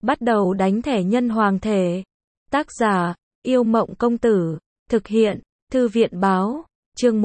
Bắt đầu đánh thẻ nhân hoàng thể. Tác giả, Yêu Mộng Công Tử. Thực hiện, Thư viện Báo. Chương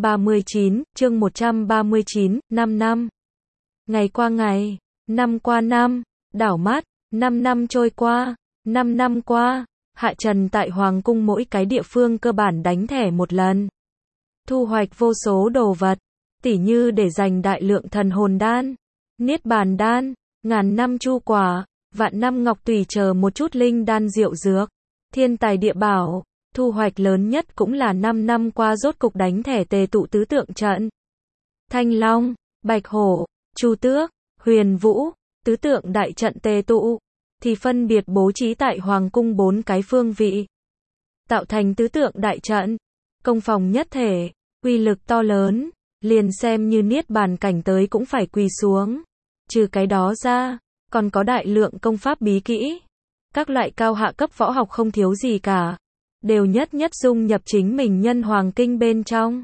139, 5 năm. Ngày qua ngày, năm qua năm, đảo mắt, 5 năm trôi qua, 5 năm qua, Hạ Trần tại Hoàng cung mỗi cái địa phương cơ bản đánh thẻ một lần. Thu hoạch vô số đồ vật, tỉ như để dành đại lượng thần hồn đan, niết bàn đan, ngàn năm chu quả, vạn năm ngọc tùy chờ một chút linh đan diệu dược, thiên tài địa bảo. Thu hoạch lớn nhất cũng là 5 năm qua rốt cục đánh thẻ tề tụ tứ tượng trận. Thanh Long, Bạch Hổ, Chu Tước, Huyền Vũ, tứ tượng đại trận tề tụ, thì phân biệt bố trí tại Hoàng cung 4 cái phương vị. Tạo thành tứ tượng đại trận, công phòng nhất thể, uy lực to lớn, liền xem như niết bàn cảnh tới cũng phải quỳ xuống. Trừ cái đó ra, còn có đại lượng công pháp bí kỹ. Các loại cao hạ cấp võ học không thiếu gì cả. Đều nhất dung nhập chính mình nhân hoàng kinh bên trong.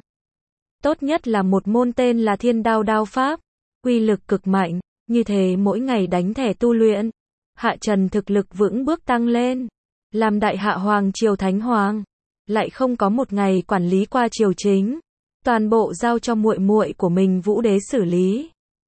Tốt nhất là một môn tên là Thiên Đao đao pháp, uy lực cực mạnh, như thế mỗi ngày đánh thẻ tu luyện, Hạ Trần thực lực vững bước tăng lên, làm đại hạ hoàng triều thánh hoàng, lại không có một ngày quản lý qua triều chính, toàn bộ giao cho muội muội của mình Vũ Đế xử lý.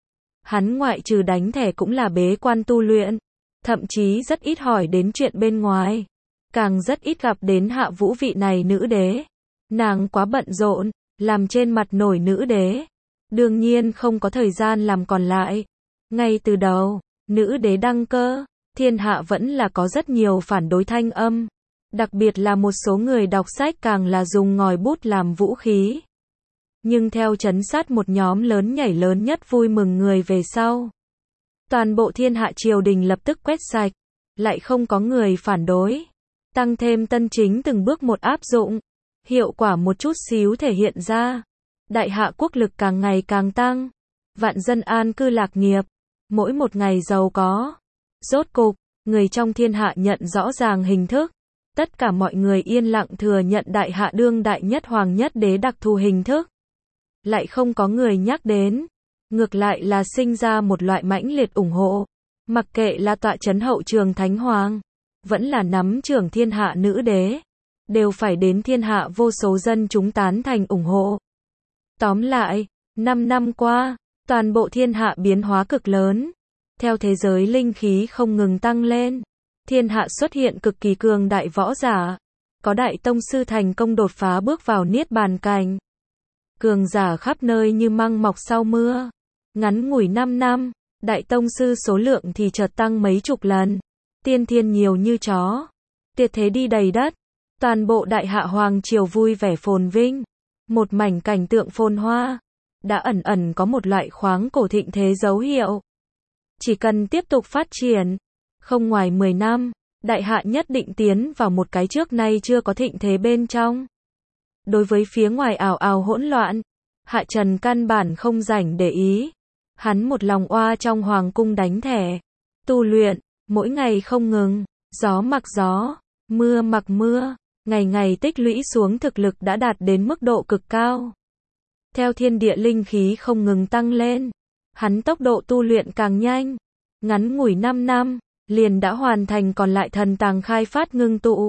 Hắn ngoại trừ đánh thẻ cũng là bế quan tu luyện, thậm chí rất ít hỏi đến chuyện bên ngoài. Càng rất ít gặp đến Hạ Vũ vị này nữ đế. Nàng quá bận rộn, làm trên mặt nổi nữ đế. Đương nhiên không có thời gian làm còn lại. Ngay từ đầu, nữ đế đăng cơ, thiên hạ vẫn là có rất nhiều phản đối thanh âm. Đặc biệt là một số người đọc sách càng là dùng ngòi bút làm vũ khí. Nhưng theo trấn sát một nhóm lớn nhảy lớn nhất vui mừng người về sau. Toàn bộ thiên hạ triều đình lập tức quét sạch, lại không có người phản đối. Tăng thêm tân chính từng bước một áp dụng, hiệu quả một chút xíu thể hiện ra. Đại hạ quốc lực càng ngày càng tăng, vạn dân an cư lạc nghiệp, mỗi một ngày giàu có. Rốt cục, người trong thiên hạ nhận rõ ràng hình thức, tất cả mọi người yên lặng thừa nhận đại hạ đương đại nhất hoàng nhất đế đặc thù hình thức. Lại không có người nhắc đến, ngược lại là sinh ra một loại mãnh liệt ủng hộ, mặc kệ là tọa trấn hậu trường thánh hoàng, vẫn là nắm trưởng thiên hạ nữ đế, đều phải đến thiên hạ vô số dân chúng tán thành ủng hộ. Tóm lại, 5 năm qua, toàn bộ thiên hạ biến hóa cực lớn. Theo thế giới linh khí không ngừng tăng lên, thiên hạ xuất hiện cực kỳ cường đại võ giả. Có đại tông sư thành công đột phá bước vào niết bàn cảnh. Cường giả khắp nơi như măng mọc sau mưa. Ngắn ngủi 5 năm, đại tông sư số lượng thì chợt tăng mấy chục lần. Tiên thiên nhiều như chó, tiệt thế đi đầy đất, toàn bộ đại hạ hoàng triều vui vẻ phồn vinh, một mảnh cảnh tượng phồn hoa, đã ẩn ẩn có một loại khoáng cổ thịnh thế dấu hiệu. Chỉ cần tiếp tục phát triển, không ngoài 10 năm, đại hạ nhất định tiến vào một cái trước nay chưa có thịnh thế bên trong. Đối với phía ngoài ảo ảo hỗn loạn, Hạ Trần căn bản không rảnh để ý, hắn một lòng oa trong hoàng cung đánh thẻ, tu luyện. Mỗi ngày không ngừng, gió mặc gió, mưa mặc mưa, ngày ngày tích lũy xuống thực lực đã đạt đến mức độ cực cao. Theo thiên địa linh khí không ngừng tăng lên, hắn tốc độ tu luyện càng nhanh. Ngắn ngủi 5 năm, liền đã hoàn thành còn lại thần tàng khai phát ngưng tụ.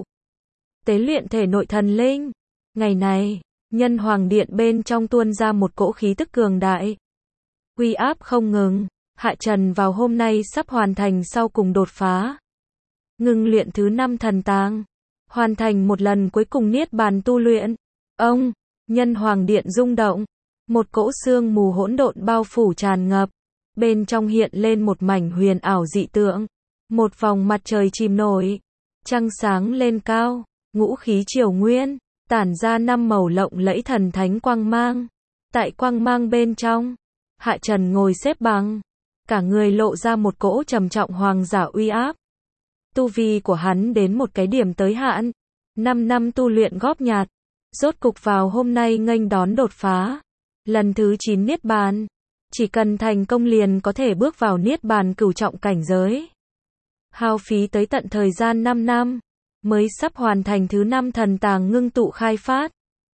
Tế luyện thể nội thần linh. Ngày này, nhân hoàng điện bên trong tuôn ra một cỗ khí tức cường đại. Uy áp không ngừng. Hạ Trần vào hôm nay sắp hoàn thành sau cùng đột phá. Ngưng luyện thứ 5 thần tàng. Hoàn thành một lần cuối cùng niết bàn tu luyện. Ông, nhân hoàng điện rung động. Một cỗ sương mù hỗn độn bao phủ tràn ngập. Bên trong hiện lên một mảnh huyền ảo dị tượng. Một vòng mặt trời chìm nổi. Trăng sáng lên cao. Ngũ khí triều nguyên. Tản ra 5 màu lộng lẫy thần thánh quang mang. Tại quang mang bên trong, Hạ Trần ngồi xếp bằng. Cả người lộ ra một cỗ trầm trọng hoàng giả uy áp. Tu vi của hắn đến một cái điểm tới hạn. 5 năm tu luyện góp nhặt. Rốt cục vào hôm nay nghênh đón đột phá. Lần thứ 9 niết bàn. Chỉ cần thành công liền có thể bước vào niết bàn cửu trọng cảnh giới. Hao phí tới tận thời gian 5 năm. Mới sắp hoàn thành thứ 5 thần tàng ngưng tụ khai phát.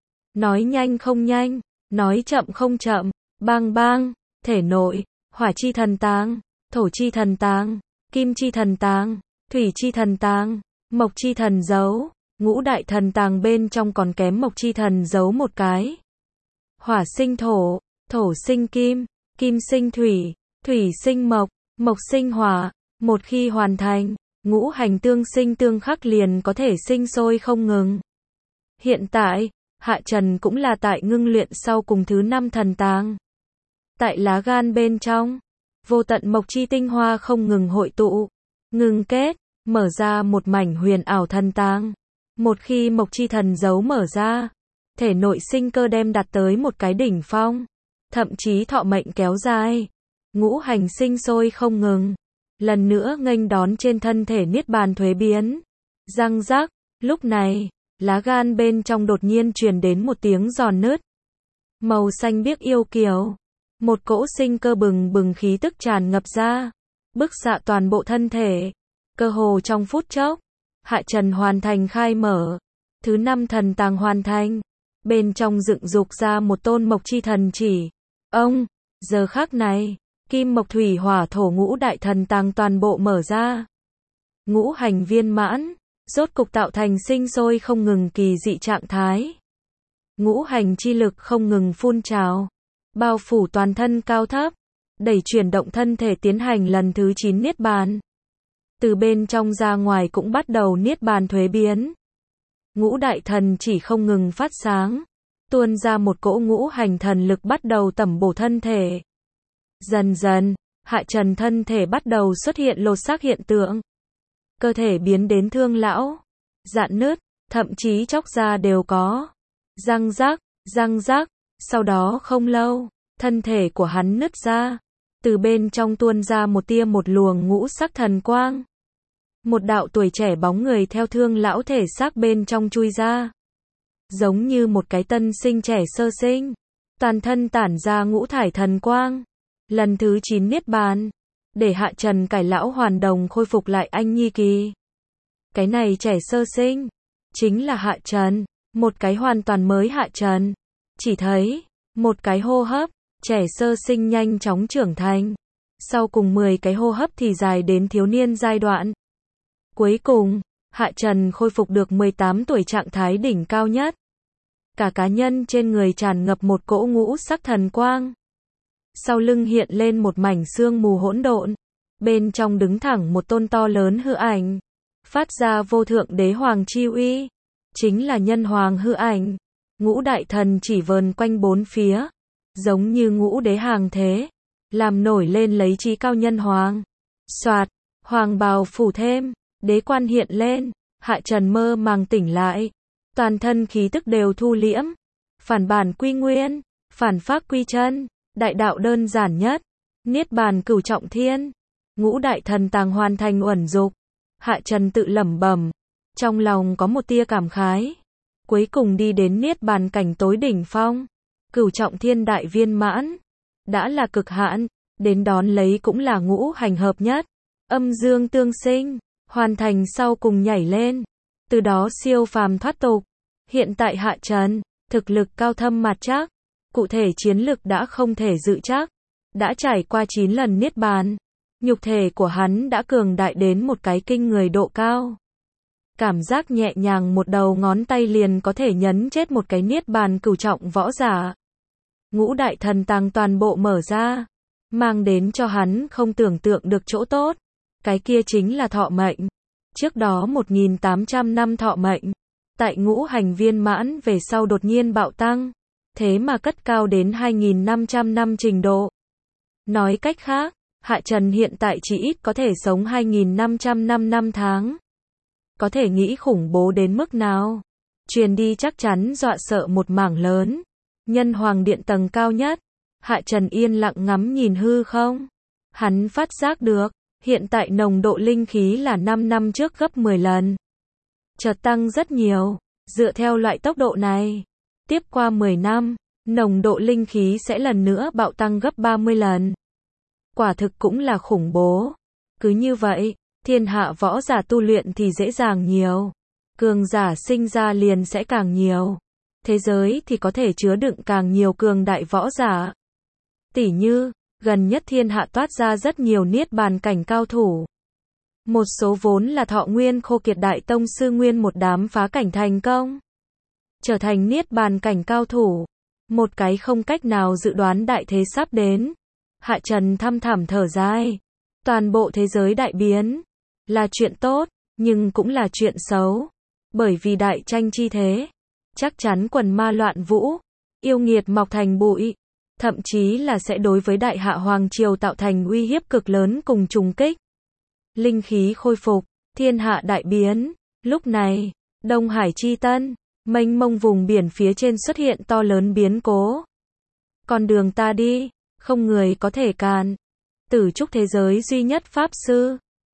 Nói nhanh không nhanh. Nói chậm không chậm. Bang bang. Thể nội. Hỏa chi thần tàng, thổ chi thần tàng, kim chi thần tàng, thủy chi thần tàng, mộc chi thần giấu, ngũ đại thần tàng bên trong còn kém mộc chi thần giấu một cái. Hỏa sinh thổ, thổ sinh kim, kim sinh thủy, thủy sinh mộc, mộc sinh hỏa, một khi hoàn thành, ngũ hành tương sinh tương khắc liền có thể sinh sôi không ngừng. Hiện tại, Hạ Trần cũng là tại ngưng luyện sau cùng thứ 5 thần tàng. Tại lá gan bên trong, vô tận mộc chi tinh hoa không ngừng hội tụ, ngừng kết, mở ra một mảnh huyền ảo thần tàng. Một khi mộc chi thần giấu mở ra, thể nội sinh cơ đem đạt tới một cái đỉnh phong, thậm chí thọ mệnh kéo dài, ngũ hành sinh sôi không ngừng, lần nữa nghênh đón trên thân thể niết bàn thuế biến. Răng rắc, lúc này, lá gan bên trong đột nhiên truyền đến một tiếng giòn nứt. Màu xanh biếc yêu kiều, một cỗ sinh cơ bừng bừng khí tức tràn ngập ra, bức xạ toàn bộ thân thể, cơ hồ trong phút chốc, Hạ Trần hoàn thành khai mở, thứ 5 thần tàng hoàn thành, bên trong dựng dục ra một tôn mộc chi thần chỉ. Ông, giờ khắc này, kim mộc thủy hỏa thổ ngũ đại thần tàng toàn bộ mở ra. Ngũ hành viên mãn, rốt cục tạo thành sinh sôi không ngừng kỳ dị trạng thái. Ngũ hành chi lực không ngừng phun trào, bao phủ toàn thân cao thấp, đẩy chuyển động thân thể tiến hành lần thứ 9 niết bàn. Từ bên trong ra ngoài cũng bắt đầu niết bàn thuế biến. Ngũ đại thần chỉ không ngừng phát sáng, tuôn ra một cỗ ngũ hành thần lực bắt đầu tẩm bổ thân thể. Dần dần, Hạ Trần thân thể bắt đầu xuất hiện lột xác hiện tượng. Cơ thể biến đến thương lão, rạn nứt, thậm chí chóc ra đều có. Răng rắc, sau đó không lâu, thân thể của hắn nứt ra, từ bên trong tuôn ra một luồng ngũ sắc thần quang. Một đạo tuổi trẻ bóng người theo thương lão thể xác bên trong chui ra. Giống như một cái tân sinh trẻ sơ sinh, toàn thân tản ra ngũ thải thần quang. Lần thứ 9 niết bàn, để Hạ Trần cải lão hoàn đồng khôi phục lại anh nhi kỳ. Cái này trẻ sơ sinh, chính là Hạ Trần, một cái hoàn toàn mới Hạ Trần. Chỉ thấy, một cái hô hấp, trẻ sơ sinh nhanh chóng trưởng thành. Sau cùng 10 cái hô hấp thì dài đến thiếu niên giai đoạn. Cuối cùng, Hạ Trần khôi phục được 18 tuổi trạng thái đỉnh cao nhất. Cả cá nhân trên người tràn ngập một cỗ ngũ sắc thần quang. Sau lưng hiện lên một mảnh sương mù hỗn độn. Bên trong đứng thẳng một tôn to lớn hư ảnh. Phát ra vô thượng đế hoàng chi uy. Chính là nhân hoàng hư ảnh. Ngũ đại thần chỉ vờn quanh bốn phía. Giống như ngũ đế hàng thế. Làm nổi lên lấy trí cao nhân hoàng. Soạt, hoàng bào phủ thêm. Đế quan hiện lên. Hạ Trần mơ màng tỉnh lại. Toàn thân khí tức đều thu liễm. Phản bản quy nguyên. Phản pháp quy chân. Đại đạo đơn giản nhất. Niết bàn cửu trọng thiên. Ngũ đại thần tàng hoàn thành uẩn dục. Hạ Trần tự lẩm bẩm. Trong lòng có một tia cảm khái. Cuối cùng đi đến niết bàn cảnh tối đỉnh phong. Cửu trọng thiên đại viên mãn. Đã là cực hạn. Đến đón lấy cũng là ngũ hành hợp nhất. Âm dương tương sinh. Hoàn thành sau cùng nhảy lên. Từ đó siêu phàm thoát tục. Hiện tại Hạ Trần, thực lực cao thâm mặt chắc. Cụ thể chiến lực đã không thể dự chắc. Đã trải qua 9 lần niết bàn. Nhục thể của hắn đã cường đại đến một cái kinh người độ cao. Cảm giác nhẹ nhàng một đầu ngón tay liền có thể nhấn chết một cái niết bàn cửu trọng võ giả. Ngũ đại thần tàng toàn bộ mở ra. Mang đến cho hắn không tưởng tượng được chỗ tốt. Cái kia chính là thọ mệnh. Trước đó 1.800 năm thọ mệnh. Tại ngũ hành viên mãn về sau đột nhiên bạo tăng. Thế mà cất cao đến 2.500 năm trình độ. Nói cách khác, Hạ Trần hiện tại chỉ ít có thể sống 2.500 năm tháng. Có thể nghĩ khủng bố đến mức nào. Truyền đi chắc chắn dọa sợ một mảng lớn. Nhân hoàng điện tầng cao nhất. Hạ Trần yên lặng ngắm nhìn hư không. Hắn phát giác được, hiện tại nồng độ linh khí là 5 năm trước gấp 10 lần. Chợt tăng rất nhiều. Dựa theo loại tốc độ này, tiếp qua 10 năm, nồng độ linh khí sẽ lần nữa bạo tăng gấp 30 lần. Quả thực cũng là khủng bố. Cứ như vậy, thiên hạ võ giả tu luyện thì dễ dàng nhiều. Cường giả sinh ra liền sẽ càng nhiều. Thế giới thì có thể chứa đựng càng nhiều cường đại võ giả. Tỉ như, gần nhất thiên hạ toát ra rất nhiều niết bàn cảnh cao thủ. Một số vốn là thọ nguyên khô kiệt đại tông sư nguyên một đám phá cảnh thành công. Trở thành niết bàn cảnh cao thủ. Một cái không cách nào dự đoán đại thế sắp đến. Hạ Trần thăm thẳm thở dài. Toàn bộ thế giới đại biến. Là chuyện tốt, nhưng cũng là chuyện xấu. Bởi vì đại tranh chi thế. Chắc chắn quần ma loạn vũ. Yêu nghiệt mọc thành bụi. Thậm chí là sẽ đối với đại hạ hoàng triều tạo thành uy hiếp cực lớn cùng trùng kích. Linh khí khôi phục. Thiên hạ đại biến. Lúc này, Đông Hải chi tân. Mênh mông vùng biển phía trên xuất hiện to lớn biến cố. Con đường ta đi, không người có thể cản. Tử trúc thế giới duy nhất pháp sư.